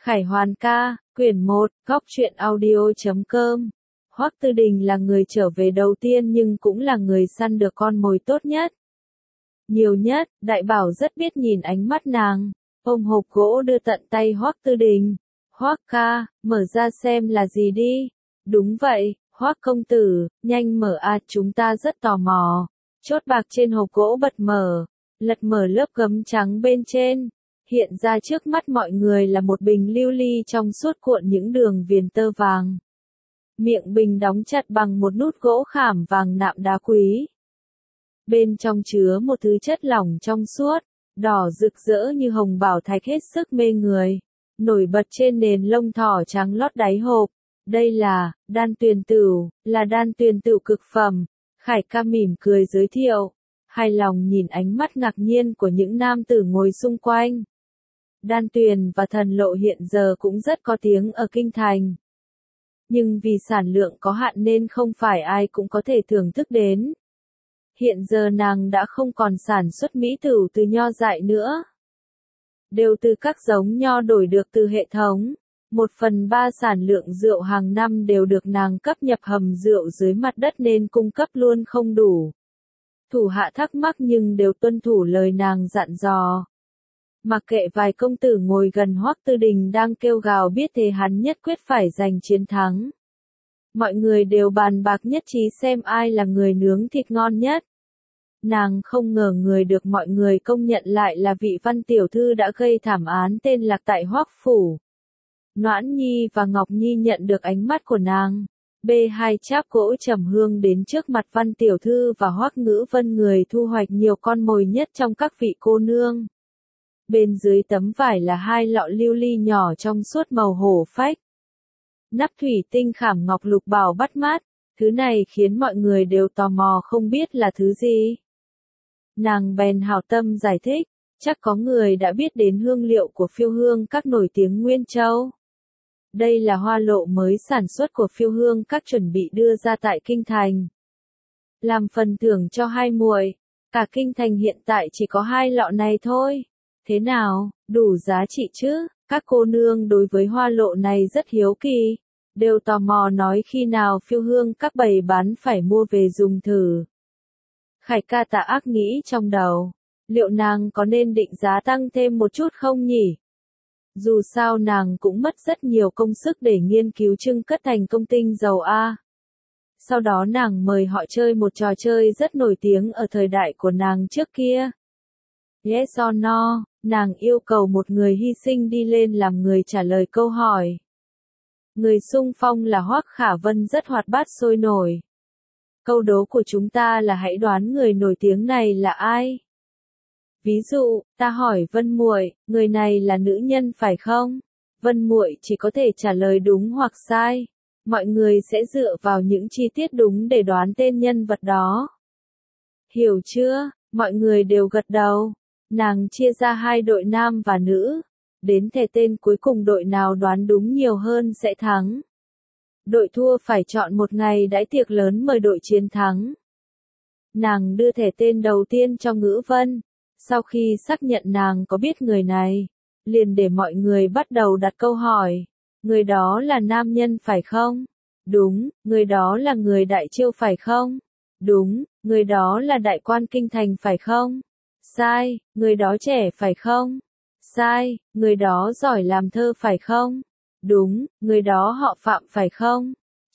Khải Hoàn ca, quyển 1, góc truyện audio.com. Hoắc Tư Đình là người trở về đầu tiên nhưng cũng là người săn được con mồi tốt nhất. Nhiều nhất, Đại Bảo rất biết nhìn ánh mắt nàng. Ôm hộp gỗ đưa tận tay Hoắc Tư Đình. Hoắc ca, mở ra xem là gì đi. Đúng vậy, Hoắc công tử, nhanh mở chúng ta rất tò mò. Chốt bạc trên hộp gỗ bật mở, lật mở lớp gấm trắng bên trên. Hiện ra trước mắt mọi người là một bình lưu ly trong suốt cuộn những đường viền tơ vàng. Miệng bình đóng chặt bằng một nút gỗ khảm vàng nạm đá quý. Bên trong chứa một thứ chất lỏng trong suốt, đỏ rực rỡ như hồng bảo thạch hết sức mê người, nổi bật trên nền lông thỏ trắng lót đáy hộp. Đây là đan tuyền tửu, là đan tuyền tửu cực phẩm. Khải ca mỉm cười giới thiệu, hài lòng nhìn ánh mắt ngạc nhiên của những nam tử ngồi xung quanh. Đan tuyền và thần lộ hiện giờ cũng rất có tiếng ở kinh thành. Nhưng vì sản lượng có hạn nên không phải ai cũng có thể thưởng thức đến. Hiện giờ nàng đã không còn sản xuất mỹ tửu từ nho dại nữa. Đều từ các giống nho đổi được từ hệ thống. 1/3 sản lượng rượu hàng năm đều được nàng cấp nhập hầm rượu dưới mặt đất nên cung cấp luôn không đủ. Thủ hạ thắc mắc nhưng đều tuân thủ lời nàng dặn dò. Mặc kệ vài công tử ngồi gần Hoắc Tư Đình đang kêu gào biết thế hắn nhất quyết phải giành chiến thắng. Mọi người đều bàn bạc nhất trí xem ai là người nướng thịt ngon nhất. Nàng không ngờ người được mọi người công nhận lại là vị Văn tiểu thư đã gây thảm án tên Lạc tại Hoắc phủ. Noãn Nhi và Ngọc Nhi nhận được ánh mắt của nàng. B2 cháp gỗ trầm hương đến trước mặt Văn tiểu thư và Hoắc Ngữ Vân người thu hoạch nhiều con mồi nhất trong các vị cô nương. Bên dưới tấm vải là 2 lọ lưu ly nhỏ trong suốt màu hổ phách. Nắp thủy tinh khảm ngọc lục bảo bắt mắt, thứ này khiến mọi người đều tò mò không biết là thứ gì. Nàng bèn hảo tâm giải thích, chắc có người đã biết đến hương liệu của phiêu hương các nổi tiếng Nguyên Châu. Đây là hoa lộ mới sản xuất của phiêu hương các chuẩn bị đưa ra tại kinh thành. Làm phần thưởng cho hai muội, cả kinh thành hiện tại chỉ có 2 lọ này thôi. Thế nào, đủ giá trị chứ? Các cô nương đối với hoa lộ này rất hiếu kỳ, đều tò mò nói khi nào phiêu hương các bày bán phải mua về dùng thử. Khải ca tà ác nghĩ trong đầu, liệu nàng có nên định giá tăng thêm một chút không nhỉ? Dù sao nàng cũng mất rất nhiều công sức để nghiên cứu trưng cất thành công tinh dầu A. Sau đó nàng mời họ chơi một trò chơi rất nổi tiếng ở thời đại của nàng trước kia. Yes or no, nàng yêu cầu một người hy sinh đi lên làm người trả lời câu hỏi. Người xung phong là Hoắc Khả Vân rất hoạt bát sôi nổi. Câu đố của chúng ta là hãy đoán người nổi tiếng này là ai? Ví dụ, ta hỏi Vân muội, người này là nữ nhân phải không? Vân muội chỉ có thể trả lời đúng hoặc sai. Mọi người sẽ dựa vào những chi tiết đúng để đoán tên nhân vật đó. Hiểu chưa? Mọi người đều gật đầu. Nàng chia ra 2 đội nam và nữ. Đến thẻ tên cuối cùng đội nào đoán đúng nhiều hơn sẽ thắng. Đội thua phải chọn một ngày đãi tiệc lớn mời đội chiến thắng. Nàng đưa thẻ tên đầu tiên cho Ngữ Vân. Sau khi xác nhận nàng có biết người này, liền để mọi người bắt đầu đặt câu hỏi. Người đó là nam nhân phải không? Đúng. Người đó là người Đại Chiêu phải không? Đúng. Người đó là đại quan kinh thành phải không? Sai. Người đó trẻ phải không? Sai. Người đó giỏi làm thơ phải không? Đúng. Người đó họ Phạm phải không?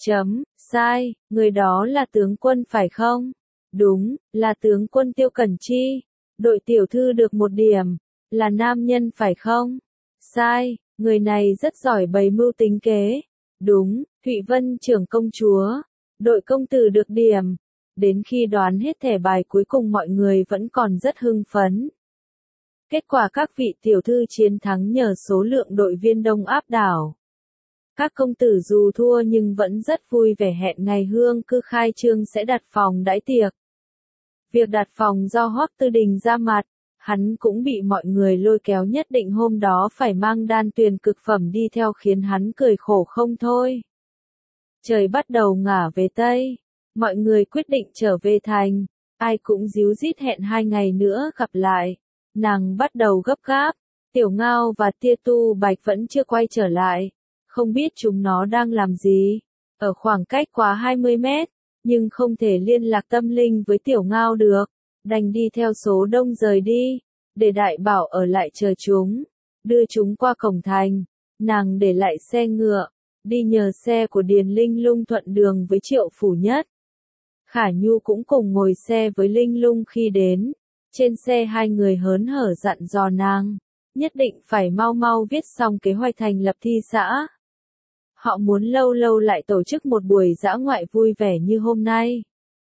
Sai. Người đó là tướng quân phải không? Đúng. Là tướng quân Tiêu Cẩn Chi. Đội tiểu thư được 1 điểm. Là nam nhân phải không? Sai. Người này rất giỏi bày mưu tính kế. Đúng. Thụy Vân trưởng công chúa. Đội công tử được điểm. Đến khi đoán hết thẻ bài cuối cùng mọi người vẫn còn rất hưng phấn. Kết quả các vị tiểu thư chiến thắng nhờ số lượng đội viên đông áp đảo. Các công tử dù thua nhưng vẫn rất vui vẻ hẹn ngày hương cư khai trương sẽ đặt phòng đãi tiệc. Việc đặt phòng do Hoắc Tư Đình ra mặt, hắn cũng bị mọi người lôi kéo nhất định hôm đó phải mang đan tuyền cực phẩm đi theo khiến hắn cười khổ không thôi. Trời bắt đầu ngả về Tây, mọi người quyết định trở về thành, ai cũng díu dít hẹn 2 ngày nữa gặp lại. Nàng bắt đầu gấp gáp, Tiểu Ngao và Tia Tu Bạch vẫn chưa quay trở lại, không biết chúng nó đang làm gì. Ở khoảng cách quá 20 mét, nhưng không thể liên lạc tâm linh với Tiểu Ngao được, đành đi theo số đông rời đi, để Đại Bảo ở lại chờ chúng, đưa chúng qua cổng thành. Nàng để lại xe ngựa, đi nhờ xe của Điền Linh Lung thuận đường với Triệu Phủ Nhất. Khả Nhu cũng cùng ngồi xe với Linh Lung khi đến. Trên xe hai người hớn hở dặn dò nàng, nhất định phải mau mau viết xong kế hoạch thành lập thi xã. Họ muốn lâu lâu lại tổ chức một buổi dã ngoại vui vẻ như hôm nay.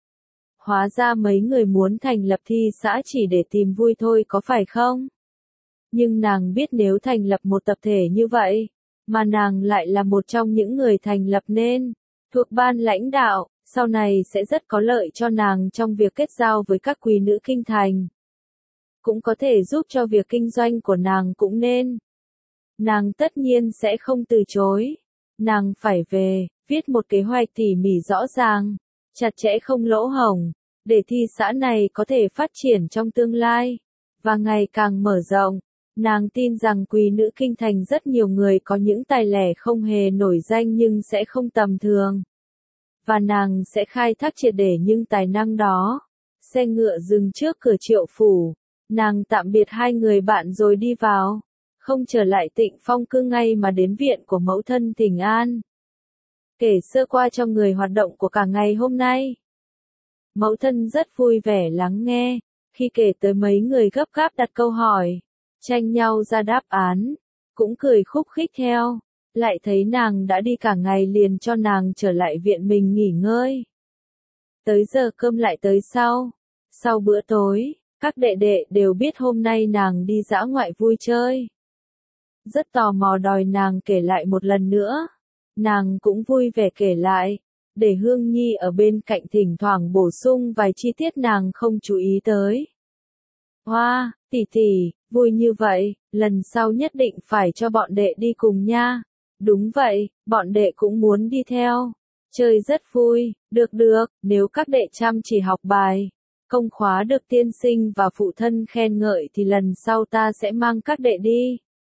Hóa ra mấy người muốn thành lập thi xã chỉ để tìm vui thôi có phải không? Nhưng nàng biết nếu thành lập một tập thể như vậy, mà nàng lại là một trong những người thành lập nên, thuộc ban lãnh đạo, sau này sẽ rất có lợi cho nàng trong việc kết giao với các quý nữ kinh thành. Cũng có thể giúp cho việc kinh doanh của nàng cũng nên. Nàng tất nhiên sẽ không từ chối. Nàng phải về, viết một kế hoạch tỉ mỉ rõ ràng, chặt chẽ không lỗ hổng, để thi xã này có thể phát triển trong tương lai, và ngày càng mở rộng. Nàng tin rằng quý nữ kinh thành rất nhiều người có những tài lẻ không hề nổi danh nhưng sẽ không tầm thường. Và nàng sẽ khai thác triệt để những tài năng đó. Xe ngựa dừng trước cửa Triệu Phủ. Nàng tạm biệt hai người bạn rồi đi vào. Không trở lại Tịnh Phong Cư ngay mà đến viện của mẫu thân Thỉnh An. Kể sơ qua cho người hoạt động của cả ngày hôm nay. Mẫu thân rất vui vẻ lắng nghe, khi kể tới mấy người gấp gáp đặt câu hỏi, tranh nhau ra đáp án, cũng cười khúc khích theo, lại thấy nàng đã đi cả ngày liền cho nàng trở lại viện mình nghỉ ngơi. Tới giờ cơm lại tới sau bữa tối, các đệ đệ đều biết hôm nay nàng đi dã ngoại vui chơi. Rất tò mò đòi nàng kể lại một lần nữa. Nàng cũng vui vẻ kể lại, để Hương Nhi ở bên cạnh thỉnh thoảng bổ sung vài chi tiết nàng không chú ý tới. Hoa, tỷ tỷ, vui như vậy, lần sau nhất định phải cho bọn đệ đi cùng nha. Đúng vậy, bọn đệ cũng muốn đi theo. Chơi rất vui, được, nếu các đệ chăm chỉ học bài, công khóa được tiên sinh và phụ thân khen ngợi thì lần sau ta sẽ mang các đệ đi.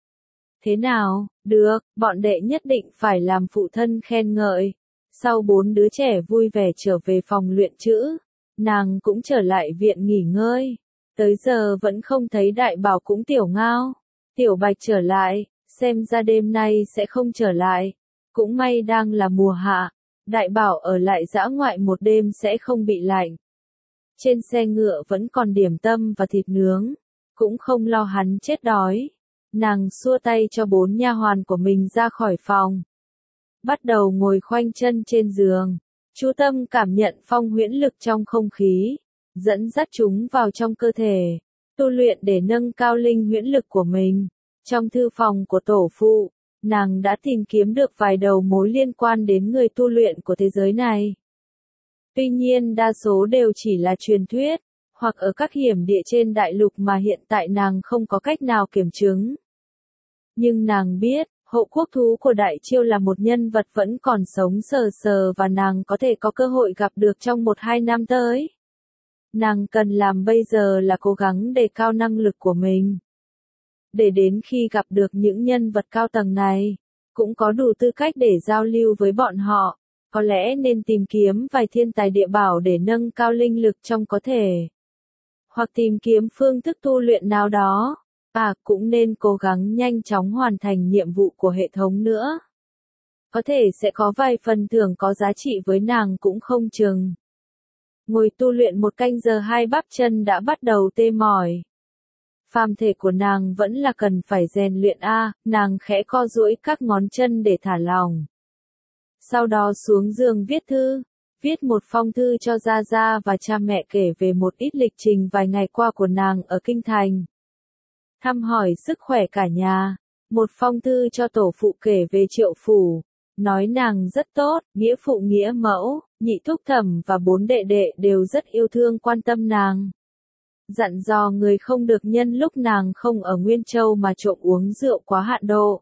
Thế nào, được, bọn đệ nhất định phải làm phụ thân khen ngợi. Sau 4 đứa trẻ vui vẻ trở về phòng luyện chữ, nàng cũng trở lại viện nghỉ ngơi. Tới giờ vẫn không thấy Đại Bảo cũng Tiểu Ngao. Tiểu Bạch trở lại, xem ra đêm nay sẽ không trở lại. Cũng may đang là mùa hạ, Đại Bảo ở lại dã ngoại một đêm sẽ không bị lạnh. Trên xe ngựa vẫn còn điểm tâm và thịt nướng, cũng không lo hắn chết đói. Nàng xua tay cho 4 nha hoàn của mình ra khỏi phòng. Bắt đầu ngồi khoanh chân trên giường. Chú tâm cảm nhận phong huyễn lực trong không khí, dẫn dắt chúng vào trong cơ thể, tu luyện để nâng cao linh huyễn lực của mình. Trong thư phòng của tổ phụ, nàng đã tìm kiếm được vài đầu mối liên quan đến người tu luyện của thế giới này. Tuy nhiên đa số đều chỉ là truyền thuyết, hoặc ở các hiểm địa trên đại lục mà hiện tại nàng không có cách nào kiểm chứng. Nhưng nàng biết, Hộ Quốc Thú của Đại Chiêu là một nhân vật vẫn còn sống sờ sờ và nàng có thể có cơ hội gặp được trong 1-2 năm tới. Nàng cần làm bây giờ là cố gắng đề cao năng lực của mình. Để đến khi gặp được những nhân vật cao tầng này, cũng có đủ tư cách để giao lưu với bọn họ, có lẽ nên tìm kiếm vài thiên tài địa bảo để nâng cao linh lực trong có thể. Hoặc tìm kiếm phương thức tu luyện nào đó. Cũng nên cố gắng nhanh chóng hoàn thành nhiệm vụ của hệ thống nữa. Có thể sẽ có vài phần thưởng có giá trị với nàng cũng không chừng. Ngồi tu luyện 1 canh giờ hai bắp chân đã bắt đầu tê mỏi. Phàm thể của nàng vẫn là cần phải rèn luyện nàng khẽ co duỗi các ngón chân để thả lỏng. Sau đó xuống giường viết thư, viết một phong thư cho Gia Gia và cha mẹ kể về một ít lịch trình vài ngày qua của nàng ở Kinh Thành. Thăm hỏi sức khỏe cả nhà, một phong thư cho tổ phụ kể về Triệu Phủ, nói nàng rất tốt, nghĩa phụ nghĩa mẫu, nhị thúc thẩm và 4 đệ đệ đều rất yêu thương quan tâm nàng. Dặn dò người không được nhân lúc nàng không ở Nguyên Châu mà trộm uống rượu quá hạn độ.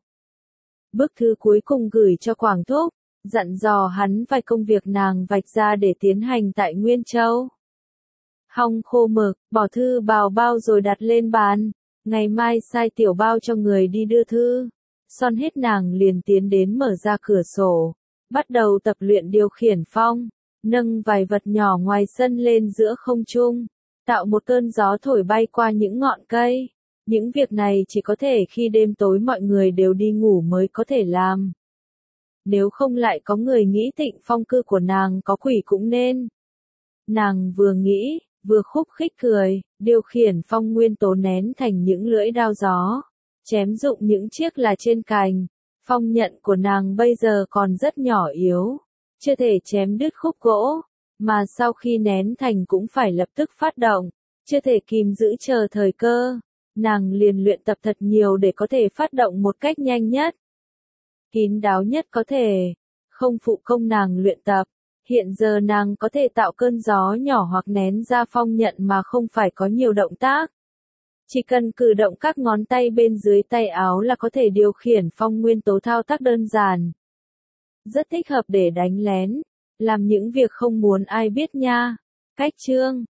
Bức thư cuối cùng gửi cho Quảng Thúc, dặn dò hắn vài công việc nàng vạch ra để tiến hành tại Nguyên Châu. Hong khô mực, bỏ thư vào bao rồi đặt lên bàn. Ngày mai sai tiểu bao cho người đi đưa thư. Son hết nàng liền tiến đến mở ra cửa sổ, bắt đầu tập luyện điều khiển phong, nâng vài vật nhỏ ngoài sân lên giữa không trung, tạo một cơn gió thổi bay qua những ngọn cây. Những việc này chỉ có thể khi đêm tối mọi người đều đi ngủ mới có thể làm. Nếu không lại có người nghĩ Tịnh Phong cư của nàng có quỷ cũng nên. Nàng vừa nghĩ, vừa khúc khích cười, điều khiển phong nguyên tố nén thành những lưỡi đao gió, chém dụng những chiếc là trên cành. Phong nhận của nàng bây giờ còn rất nhỏ yếu, chưa thể chém đứt khúc gỗ, mà sau khi nén thành cũng phải lập tức phát động, chưa thể kìm giữ chờ thời cơ. Nàng liền luyện tập thật nhiều để có thể phát động một cách nhanh nhất, kín đáo nhất có thể, không phụ công nàng luyện tập. Hiện giờ nàng có thể tạo cơn gió nhỏ hoặc nén ra phong nhận mà không phải có nhiều động tác. Chỉ cần cử động các ngón tay bên dưới tay áo là có thể điều khiển phong nguyên tố thao tác đơn giản. Rất thích hợp để đánh lén, làm những việc không muốn ai biết nha. Cách chương